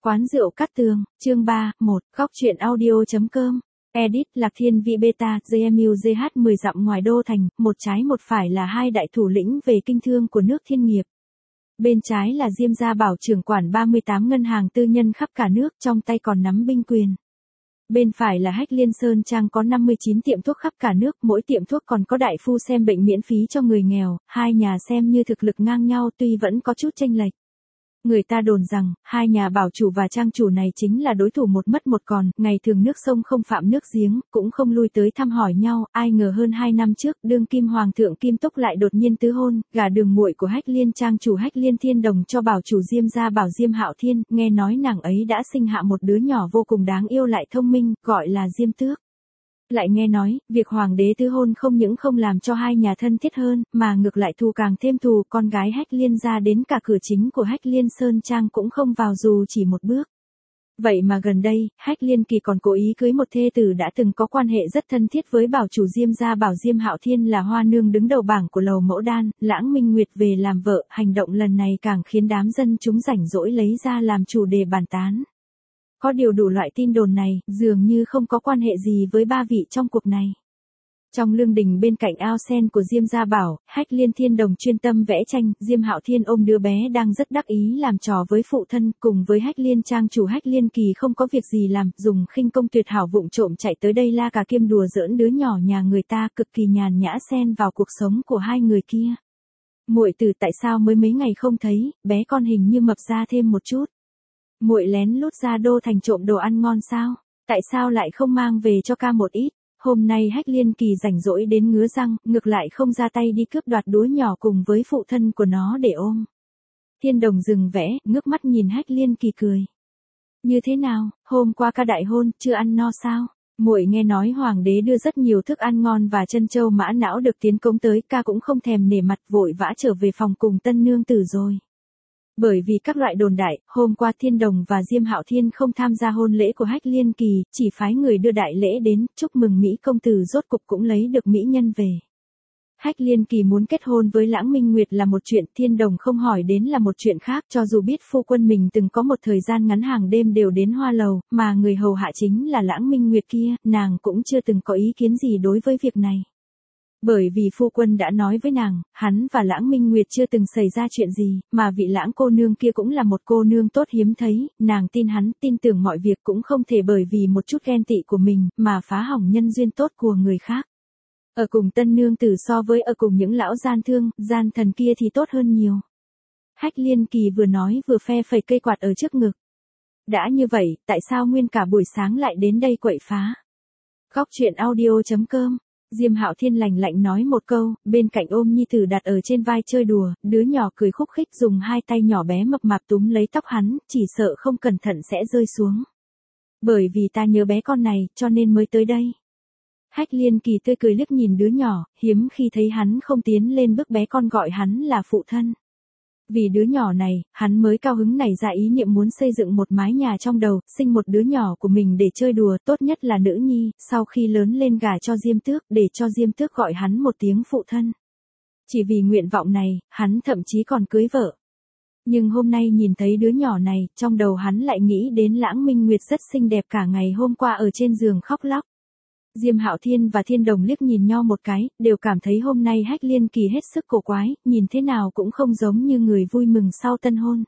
Quán rượu Cát Tường, chương 3, 1, góc truyện audio.com. Edit Lạc Thiên Vị Beta, JMUGH 10 dặm ngoài đô thành, một trái một phải là hai đại thủ lĩnh về kinh thương của nước Thiên Nghiệp. Bên trái là Diêm Gia Bảo trưởng quản 38 ngân hàng tư nhân khắp cả nước, trong tay còn nắm binh quyền. Bên phải là Hách Liên Sơn Trang có 59 tiệm thuốc khắp cả nước, mỗi tiệm thuốc còn có đại phu xem bệnh miễn phí cho người nghèo, hai nhà xem như thực lực ngang nhau tuy vẫn có chút chênh lệch. Người ta đồn rằng, hai nhà bảo chủ và trang chủ này chính là đối thủ một mất một còn, ngày thường nước sông không phạm nước giếng, cũng không lui tới thăm hỏi nhau, ai ngờ hơn 2 năm trước, đương kim hoàng thượng Kim Túc lại đột nhiên tứ hôn, gả đường muội của Hách Liên trang chủ Hách Liên Thiên Đồng cho bảo chủ Diêm Gia Bảo Diêm Hạo Thiên, nghe nói nàng ấy đã sinh hạ một đứa nhỏ vô cùng đáng yêu lại thông minh, gọi là Diêm Tước. Lại nghe nói, việc hoàng đế tứ hôn không những không làm cho hai nhà thân thiết hơn, mà ngược lại thù càng thêm thù, con gái Hách Liên gia đến cả cửa chính của Hách Liên Sơn Trang cũng không vào dù chỉ một bước. Vậy mà gần đây, Hách Liên Kỳ còn cố ý cưới một thê tử đã từng có quan hệ rất thân thiết với bảo chủ Diêm Gia Bảo Diêm Hạo Thiên là hoa nương đứng đầu bảng của lầu mẫu đan, Lãng Minh Nguyệt về làm vợ, hành động lần này càng khiến đám dân chúng rảnh rỗi lấy ra làm chủ đề bàn tán. Có điều đủ loại tin đồn này, dường như không có quan hệ gì với ba vị trong cuộc này. Trong lương đình bên cạnh ao sen của Diêm Gia Bảo, Hách Liên Thiên Đồng chuyên tâm vẽ tranh, Diêm Hạo Thiên ôm đứa bé đang rất đắc ý làm trò với phụ thân, cùng với Hách Liên trang chủ Hách Liên Kỳ không có việc gì làm, dùng khinh công tuyệt hảo vụng trộm chạy tới đây la cà kiêm đùa giỡn đứa nhỏ nhà người ta, cực kỳ nhàn nhã xen vào cuộc sống của hai người kia. Muội tử tại sao mới mấy ngày không thấy, bé con hình như mập ra thêm một chút. Muội lén lút ra đô thành trộm đồ ăn ngon sao? Tại sao lại không mang về cho ca một ít? Hôm nay Hách Liên Kỳ rảnh rỗi đến ngứa răng, ngược lại không ra tay đi cướp đoạt đứa nhỏ cùng với phụ thân của nó để ôm. Thiên Đồng dừng vẽ, ngước mắt nhìn Hách Liên Kỳ cười. Như thế nào, hôm qua ca đại hôn, chưa ăn no sao? Muội nghe nói hoàng đế đưa rất nhiều thức ăn ngon và chân châu mã não được tiến cống tới, ca cũng không thèm nể mặt vội vã trở về phòng cùng tân nương tử rồi. Bởi vì các loại đồn đại, hôm qua Thiên Đồng và Diêm Hạo Thiên không tham gia hôn lễ của Hách Liên Kỳ, chỉ phái người đưa đại lễ đến, chúc mừng Mỹ công tử rốt cục cũng lấy được mỹ nhân về. Hách Liên Kỳ muốn kết hôn với Lãng Minh Nguyệt là một chuyện, Thiên Đồng không hỏi đến là một chuyện khác, cho dù biết phu quân mình từng có một thời gian ngắn hàng đêm đều đến hoa lầu, mà người hầu hạ chính là Lãng Minh Nguyệt kia, nàng cũng chưa từng có ý kiến gì đối với việc này. Bởi vì phu quân đã nói với nàng, hắn và Lãng Minh Nguyệt chưa từng xảy ra chuyện gì, mà vị Lãng cô nương kia cũng là một cô nương tốt hiếm thấy, nàng tin hắn, tin tưởng mọi việc cũng không thể bởi vì một chút ghen tị của mình, mà phá hỏng nhân duyên tốt của người khác. Ở cùng tân nương tử so với ở cùng những lão gian thương, gian thần kia thì tốt hơn nhiều. Hách Liên Kỳ vừa nói vừa phe phẩy cây quạt ở trước ngực. Đã như vậy, tại sao nguyên cả buổi sáng lại đến đây quậy phá? Góc truyện audio.com. Diêm Hạo Thiên lạnh lạnh nói một câu, bên cạnh ôm nhi tử đặt ở trên vai chơi đùa, đứa nhỏ cười khúc khích dùng hai tay nhỏ bé mập mạp túm lấy tóc hắn, chỉ sợ không cẩn thận sẽ rơi xuống. Bởi vì ta nhớ bé con này, cho nên mới tới đây. Hách Liên Kỳ tươi cười liếc nhìn đứa nhỏ, hiếm khi thấy hắn không tiến lên bước bé con gọi hắn là phụ thân. Vì đứa nhỏ này, hắn mới cao hứng nảy ra ý niệm muốn xây dựng một mái nhà trong đầu, sinh một đứa nhỏ của mình để chơi đùa, tốt nhất là nữ nhi, sau khi lớn lên gả cho Diêm Tước, để cho Diêm Tước gọi hắn một tiếng phụ thân. Chỉ vì nguyện vọng này, hắn thậm chí còn cưới vợ. Nhưng hôm nay nhìn thấy đứa nhỏ này, trong đầu hắn lại nghĩ đến Lãng Minh Nguyệt rất xinh đẹp cả ngày hôm qua ở trên giường khóc lóc. Diêm Hạo Thiên và Thiên Đồng liếc nhìn nhau một cái, đều cảm thấy hôm nay Hách Liên Kỳ hết sức cổ quái, nhìn thế nào cũng không giống như người vui mừng sau tân hôn.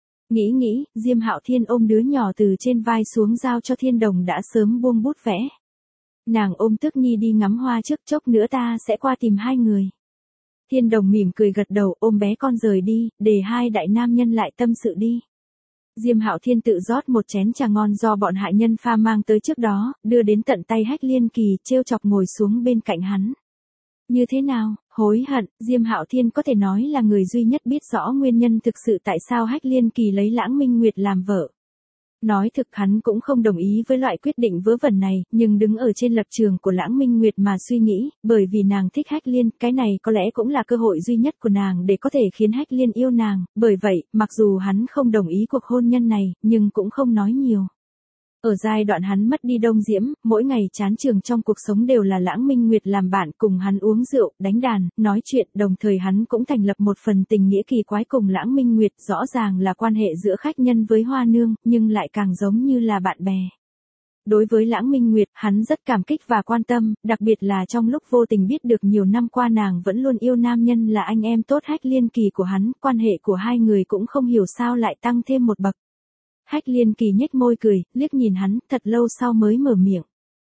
Nghĩ, Diêm Hạo Thiên ôm đứa nhỏ từ trên vai xuống giao cho Thiên Đồng đã sớm buông bút vẽ. Nàng ôm Tước Nhi đi ngắm hoa trước, chốc nữa ta sẽ qua tìm hai người. Thiên Đồng mỉm cười gật đầu, ôm bé con rời đi, để hai đại nam nhân lại tâm sự đi. Diêm Hạo Thiên tự rót một chén trà ngon do bọn hạ nhân pha mang tới trước đó, đưa đến tận tay Hách Liên Kỳ, trêu chọc ngồi xuống bên cạnh hắn. Như thế nào, hối hận, Diêm Hạo Thiên có thể nói là người duy nhất biết rõ nguyên nhân thực sự tại sao Hách Liên Kỳ lấy Lãng Minh Nguyệt làm vợ. Nói thực hắn cũng không đồng ý với loại quyết định vớ vẩn này, nhưng đứng ở trên lập trường của Lãng Minh Nguyệt mà suy nghĩ, bởi vì nàng thích Hách Liên, cái này có lẽ cũng là cơ hội duy nhất của nàng để có thể khiến Hách Liên yêu nàng, bởi vậy, mặc dù hắn không đồng ý cuộc hôn nhân này, nhưng cũng không nói nhiều. Ở giai đoạn hắn mất đi Đông Diễm, mỗi ngày chán trường trong cuộc sống đều là Lãng Minh Nguyệt làm bạn cùng hắn uống rượu, đánh đàn, nói chuyện, đồng thời hắn cũng thành lập một phần tình nghĩa kỳ quái cùng Lãng Minh Nguyệt, rõ ràng là quan hệ giữa khách nhân với Hoa Nương, nhưng lại càng giống như là bạn bè. Đối với Lãng Minh Nguyệt, hắn rất cảm kích và quan tâm, đặc biệt là trong lúc vô tình biết được nhiều năm qua nàng vẫn luôn yêu nam nhân là anh em tốt Hách Liên Kỳ của hắn, quan hệ của hai người cũng không hiểu sao lại tăng thêm một bậc. Hách Liên Kỳ nhếch môi cười, liếc nhìn hắn, thật lâu sau mới mở miệng.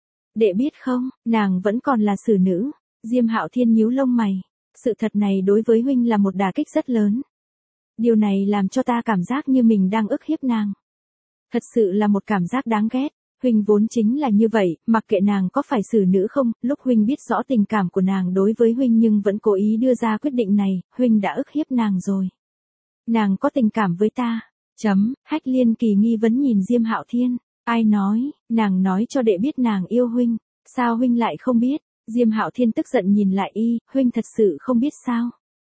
Đệ biết không, nàng vẫn còn là xử nữ. Diêm Hạo Thiên nhíu lông mày. Sự thật này đối với huynh là một đả kích rất lớn. Điều này làm cho ta cảm giác như mình đang ức hiếp nàng. Thật sự là một cảm giác đáng ghét. Huynh vốn chính là như vậy, mặc kệ nàng có phải xử nữ không, lúc huynh biết rõ tình cảm của nàng đối với huynh nhưng vẫn cố ý đưa ra quyết định này, huynh đã ức hiếp nàng rồi. Nàng có tình cảm với ta. Hách Liên Kỳ nghi vấn nhìn Diêm Hạo Thiên. Ai nói, nàng nói cho đệ biết nàng yêu huynh. Sao huynh lại không biết? Diêm Hạo Thiên tức giận nhìn lại y, huynh thật sự không biết sao?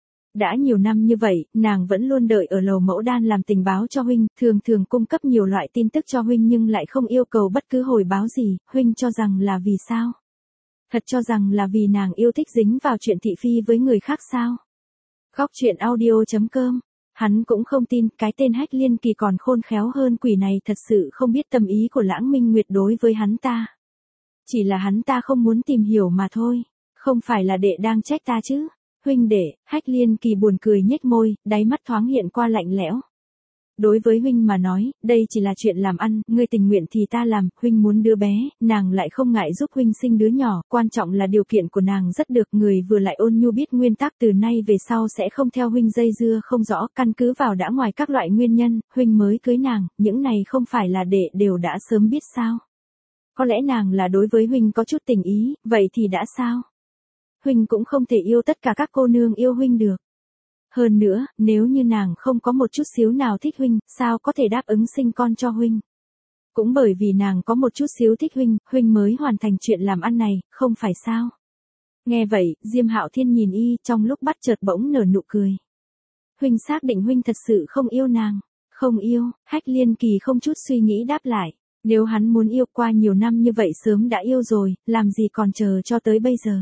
Đã nhiều năm như vậy, nàng vẫn luôn đợi ở lầu mẫu đan làm tình báo cho huynh, thường thường cung cấp nhiều loại tin tức cho huynh nhưng lại không yêu cầu bất cứ hồi báo gì, huynh cho rằng là vì sao? Thật cho rằng là vì nàng yêu thích dính vào chuyện thị phi với người khác sao? Góc truyện audio.com. Hắn cũng không tin, cái tên Hách Liên Kỳ còn khôn khéo hơn quỷ này thật sự không biết tâm ý của Lãng Minh Nguyệt đối với hắn ta. Chỉ là hắn ta không muốn tìm hiểu mà thôi, không phải là đệ đang trách ta chứ. Huynh đệ, Hách Liên Kỳ buồn cười nhếch môi, đáy mắt thoáng hiện qua lạnh lẽo. Đối với huynh mà nói, đây chỉ là chuyện làm ăn, ngươi tình nguyện thì ta làm, huynh muốn đứa bé, nàng lại không ngại giúp huynh sinh đứa nhỏ, quan trọng là điều kiện của nàng rất được, người vừa lại ôn nhu biết nguyên tắc từ nay về sau sẽ không theo huynh dây dưa không rõ, căn cứ vào đã ngoài các loại nguyên nhân, huynh mới cưới nàng, những này không phải là đệ đều đã sớm biết sao. Có lẽ nàng là đối với huynh có chút tình ý, vậy thì đã sao? Huynh cũng không thể yêu tất cả các cô nương yêu huynh được. Hơn nữa, nếu như nàng không có một chút xíu nào thích huynh, sao có thể đáp ứng sinh con cho huynh? Cũng bởi vì nàng có một chút xíu thích huynh, huynh mới hoàn thành chuyện làm ăn này, không phải sao? Nghe vậy, Diêm Hạo Thiên nhìn y, trong lúc bắt chợt bỗng nở nụ cười. Huynh xác định huynh thật sự không yêu nàng? Không yêu, Hách Liên Kỳ không chút suy nghĩ đáp lại. Nếu hắn muốn yêu qua nhiều năm như vậy sớm đã yêu rồi, làm gì còn chờ cho tới bây giờ?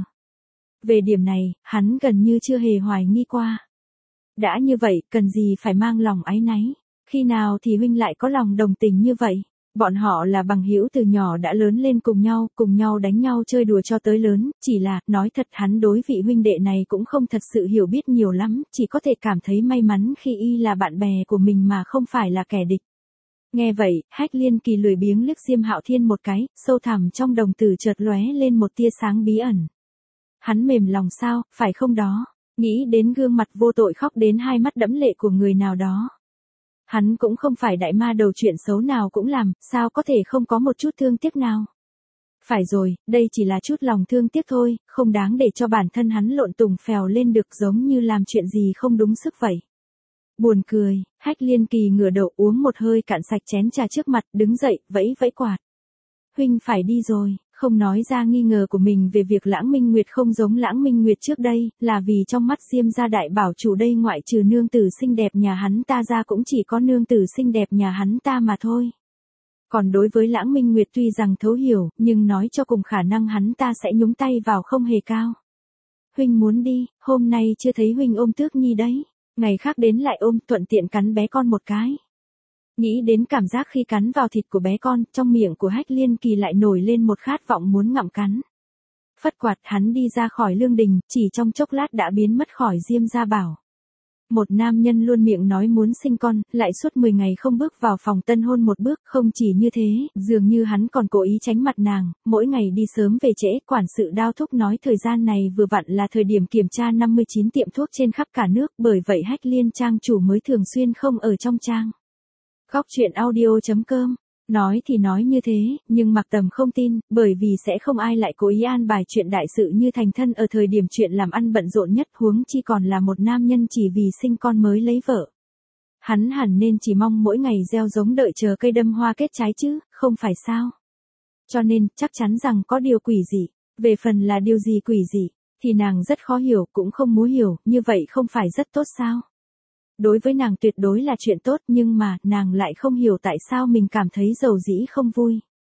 Về điểm này, hắn gần như chưa hề hoài nghi qua. Đã như vậy, cần gì phải mang lòng áy náy? Khi nào thì huynh lại có lòng đồng tình như vậy? Bọn họ là bằng hữu từ nhỏ đã lớn lên cùng nhau đánh nhau chơi đùa cho tới lớn, chỉ là, nói thật hắn đối vị huynh đệ này cũng không thật sự hiểu biết nhiều lắm, chỉ có thể cảm thấy may mắn khi y là bạn bè của mình mà không phải là kẻ địch. Nghe vậy, Hách Liên Kỳ lười biếng liếc Diêm Hạo Thiên một cái, sâu thẳm trong đồng tử chợt lóe lên một tia sáng bí ẩn. Hắn mềm lòng sao, phải không đó? Nghĩ đến gương mặt vô tội khóc đến hai mắt đẫm lệ của người nào đó. Hắn cũng không phải đại ma đầu chuyện xấu nào cũng làm, sao có thể không có một chút thương tiếc nào. Phải rồi, đây chỉ là chút lòng thương tiếc thôi, không đáng để cho bản thân hắn lộn tùng phèo lên được giống như làm chuyện gì không đúng sức vậy. Buồn cười, Hách Liên Kỳ ngửa đầu uống một hơi cạn sạch chén trà trước mặt, đứng dậy, vẫy vẫy quạt. Huynh phải đi rồi. Không nói ra nghi ngờ của mình về việc Lãng Minh Nguyệt không giống Lãng Minh Nguyệt trước đây, là vì trong mắt Diêm gia đại bảo chủ đây ngoại trừ nương tử xinh đẹp nhà hắn ta ra cũng chỉ có nương tử xinh đẹp nhà hắn ta mà thôi. Còn đối với Lãng Minh Nguyệt tuy rằng thấu hiểu, nhưng nói cho cùng khả năng hắn ta sẽ nhúng tay vào không hề cao. Huynh muốn đi, hôm nay chưa thấy huynh ôm Tước Nhi đấy, ngày khác đến lại ôm, thuận tiện cắn bé con một cái. Nghĩ đến cảm giác khi cắn vào thịt của bé con, trong miệng của Hách Liên Kỳ lại nổi lên một khát vọng muốn ngậm cắn. Phất quạt hắn đi ra khỏi lương đình, chỉ trong chốc lát đã biến mất khỏi Diêm gia bảo. Một nam nhân luôn miệng nói muốn sinh con, lại suốt 10 ngày không bước vào phòng tân hôn một bước, không chỉ như thế, dường như hắn còn cố ý tránh mặt nàng, mỗi ngày đi sớm về trễ, quản sự Đao Thúc nói thời gian này vừa vặn là thời điểm kiểm tra 59 tiệm thuốc trên khắp cả nước, bởi vậy Hách Liên trang chủ mới thường xuyên không ở trong trang. Góc truyện audio.com. Nói thì nói như thế, nhưng Mạc Tầm không tin, bởi vì sẽ không ai lại cố ý an bài chuyện đại sự như thành thân ở thời điểm chuyện làm ăn bận rộn nhất, huống chi còn là một nam nhân chỉ vì sinh con mới lấy vợ. Hắn hẳn nên chỉ mong mỗi ngày gieo giống đợi chờ cây đâm hoa kết trái chứ, không phải sao? Cho nên, chắc chắn rằng có điều quỷ dị. Về phần là điều gì quỷ dị, thì nàng rất khó hiểu, cũng không muốn hiểu, như vậy không phải rất tốt sao? Đối với nàng tuyệt đối là chuyện tốt, nhưng mà, nàng lại không hiểu tại sao mình cảm thấy dầu dĩ không vui.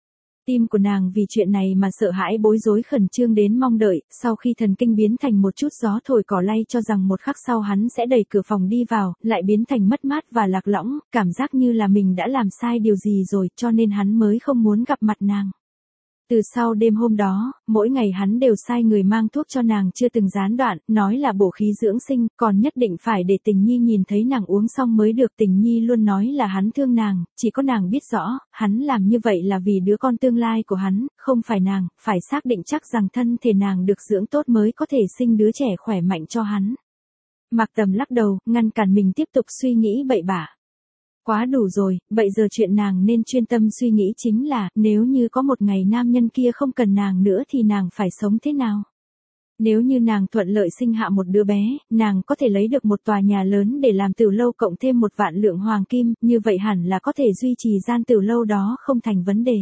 Tim của nàng vì chuyện này mà sợ hãi bối rối khẩn trương đến mong đợi, sau khi thần kinh biến thành một chút gió thổi cỏ lay cho rằng một khắc sau hắn sẽ đẩy cửa phòng đi vào, lại biến thành mất mát và lạc lõng, cảm giác như là mình đã làm sai điều gì rồi cho nên hắn mới không muốn gặp mặt nàng. Từ sau đêm hôm đó, mỗi ngày hắn đều sai người mang thuốc cho nàng chưa từng gián đoạn, nói là bổ khí dưỡng sinh, còn nhất định phải để Tình Nhi nhìn thấy nàng uống xong mới được. Tình Nhi luôn nói là hắn thương nàng, chỉ có nàng biết rõ, hắn làm như vậy là vì đứa con tương lai của hắn, không phải nàng, phải xác định chắc rằng thân thể nàng được dưỡng tốt mới có thể sinh đứa trẻ khỏe mạnh cho hắn. Mạc Tầm lắc đầu, ngăn cản mình tiếp tục suy nghĩ bậy bạ. Quá đủ rồi, bây giờ chuyện nàng nên chuyên tâm suy nghĩ chính là, nếu như có một ngày nam nhân kia không cần nàng nữa thì nàng phải sống thế nào? Nếu như nàng thuận lợi sinh hạ một đứa bé, nàng có thể lấy được một tòa nhà lớn để làm tửu lâu cộng thêm 1 vạn lượng hoàng kim, như vậy hẳn là có thể duy trì gian tửu lâu đó không thành vấn đề.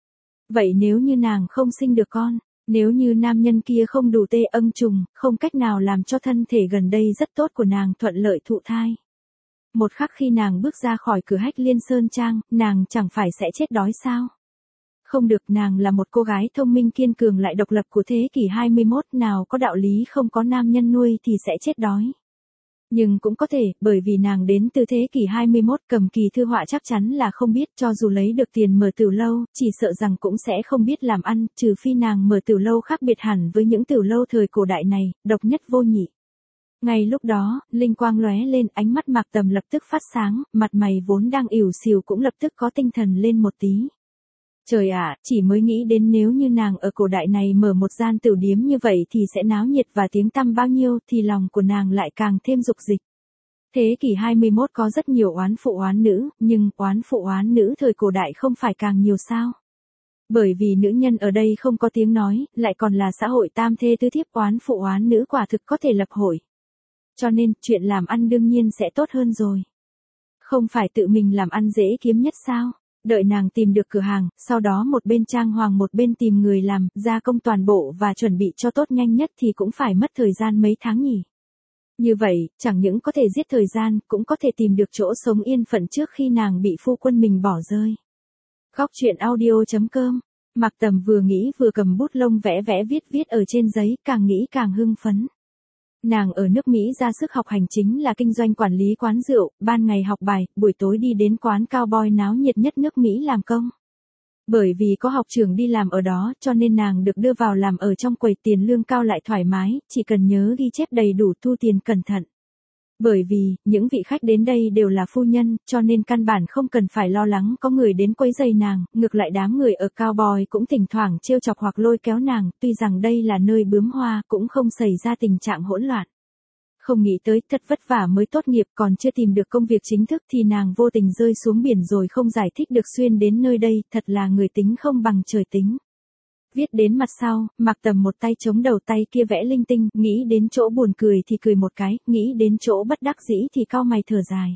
Vậy nếu như nàng không sinh được con, nếu như nam nhân kia không đủ tê âng trùng, không cách nào làm cho thân thể gần đây rất tốt của nàng thuận lợi thụ thai. Một khắc khi nàng bước ra khỏi cửa Hách Liên Sơn Trang, nàng chẳng phải sẽ chết đói sao? Không được, nàng là một cô gái thông minh kiên cường lại độc lập của thế kỷ 21, nào có đạo lý không có nam nhân nuôi thì sẽ chết đói. Nhưng cũng có thể, bởi vì nàng đến từ thế kỷ 21, Cầm Kỳ Thư Họa chắc chắn là không biết, cho dù lấy được tiền mở tửu lâu, chỉ sợ rằng cũng sẽ không biết làm ăn, trừ phi nàng mở tửu lâu khác biệt hẳn với những tửu lâu thời cổ đại này, độc nhất vô nhị. Ngay lúc đó, linh quang lóe lên, ánh mắt Mạc Tầm lập tức phát sáng, mặt mày vốn đang ỉu xìu cũng lập tức có tinh thần lên một tí. Trời ạ, chỉ mới nghĩ đến nếu như nàng ở cổ đại này mở một gian tửu điếm như vậy thì sẽ náo nhiệt và tiếng tăm bao nhiêu thì lòng của nàng lại càng thêm dục dịch. Thế kỷ 21 có rất nhiều oán phụ oán nữ, nhưng oán phụ oán nữ thời cổ đại không phải càng nhiều sao? Bởi vì nữ nhân ở đây không có tiếng nói, lại còn là xã hội tam thê tứ thiếp, oán phụ oán nữ quả thực có thể lập hội. Cho nên, chuyện làm ăn đương nhiên sẽ tốt hơn rồi. Không phải tự mình làm ăn dễ kiếm nhất sao? Đợi nàng tìm được cửa hàng, sau đó một bên trang hoàng một bên tìm người làm, gia công toàn bộ và chuẩn bị cho tốt nhanh nhất thì cũng phải mất thời gian mấy tháng nhỉ. Như vậy, chẳng những có thể giết thời gian, cũng có thể tìm được chỗ sống yên phận trước khi nàng bị phu quân mình bỏ rơi. Góc truyện audio.com. Mạc Tầm vừa nghĩ vừa cầm bút lông vẽ viết ở trên giấy, càng nghĩ càng hưng phấn. Nàng ở nước Mỹ ra sức học hành chính là kinh doanh quản lý quán rượu, ban ngày học bài, buổi tối đi đến quán cao boy náo nhiệt nhất nước Mỹ làm công. Bởi vì có học trưởng đi làm ở đó cho nên nàng được đưa vào làm ở trong quầy, tiền lương cao lại thoải mái, chỉ cần nhớ ghi chép đầy đủ thu tiền cẩn thận. Bởi vì, những vị khách đến đây đều là phu nhân, cho nên căn bản không cần phải lo lắng có người đến quấy rầy nàng, ngược lại đám người ở cao boy cũng thỉnh thoảng trêu chọc hoặc lôi kéo nàng, tuy rằng đây là nơi bướm hoa cũng không xảy ra tình trạng hỗn loạn. Không nghĩ tới, thật vất vả mới tốt nghiệp còn chưa tìm được công việc chính thức thì nàng vô tình rơi xuống biển rồi không giải thích được xuyên đến nơi đây, thật là người tính không bằng trời tính. Viết đến mặt sau, Mạc Tầm một tay chống đầu tay kia vẽ linh tinh, nghĩ đến chỗ buồn cười thì cười một cái, nghĩ đến chỗ bất đắc dĩ thì cau mày thở dài.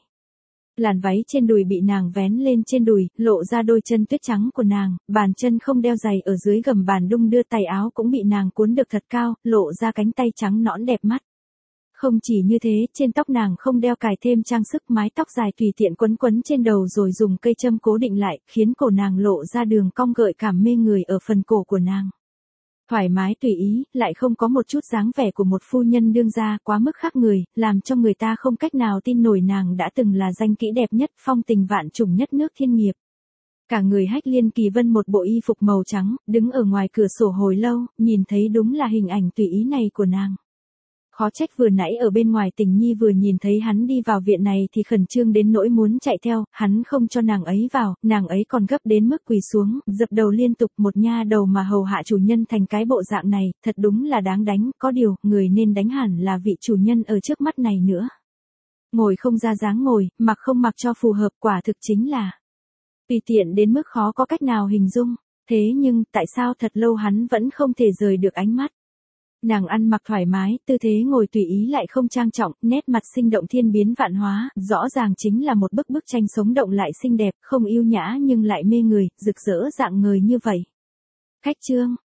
Làn váy trên đùi bị nàng vén lên trên đùi, lộ ra đôi chân tuyết trắng của nàng, bàn chân không đeo giày ở dưới gầm bàn đung đưa, tay áo cũng bị nàng cuốn được thật cao, lộ ra cánh tay trắng nõn đẹp mắt. Không chỉ như thế, trên tóc nàng không đeo cài thêm trang sức, mái tóc dài tùy tiện quấn trên đầu rồi dùng cây châm cố định lại, khiến cổ nàng lộ ra đường cong gợi cảm mê người ở phần cổ của nàng. Thoải mái tùy ý, lại không có một chút dáng vẻ của một phu nhân đương gia, quá mức khác người, làm cho người ta không cách nào tin nổi nàng đã từng là danh kỹ đẹp nhất, phong tình vạn trùng nhất nước Thiên Nghiệp. Cả người Hách Liên Kỳ Vân một bộ y phục màu trắng, đứng ở ngoài cửa sổ hồi lâu, nhìn thấy đúng là hình ảnh tùy ý này của nàng. Khó trách vừa nãy ở bên ngoài Tình Nhi vừa nhìn thấy hắn đi vào viện này thì khẩn trương đến nỗi muốn chạy theo, hắn không cho nàng ấy vào, nàng ấy còn gấp đến mức quỳ xuống, dập đầu liên tục, một nha đầu mà hầu hạ chủ nhân thành cái bộ dạng này, thật đúng là đáng đánh, có điều, người nên đánh hẳn là vị chủ nhân ở trước mắt này nữa. Ngồi không ra dáng ngồi, mặc không mặc cho phù hợp, quả thực chính là tùy tiện đến mức khó có cách nào hình dung, thế nhưng, tại sao thật lâu hắn vẫn không thể rời được ánh mắt. Nàng ăn mặc thoải mái, tư thế ngồi tùy ý lại không trang trọng, nét mặt sinh động thiên biến vạn hóa, rõ ràng chính là một bức tranh sống động lại xinh đẹp, không yêu nhã nhưng lại mê người, rực rỡ rạng ngời như vậy. Khách trương,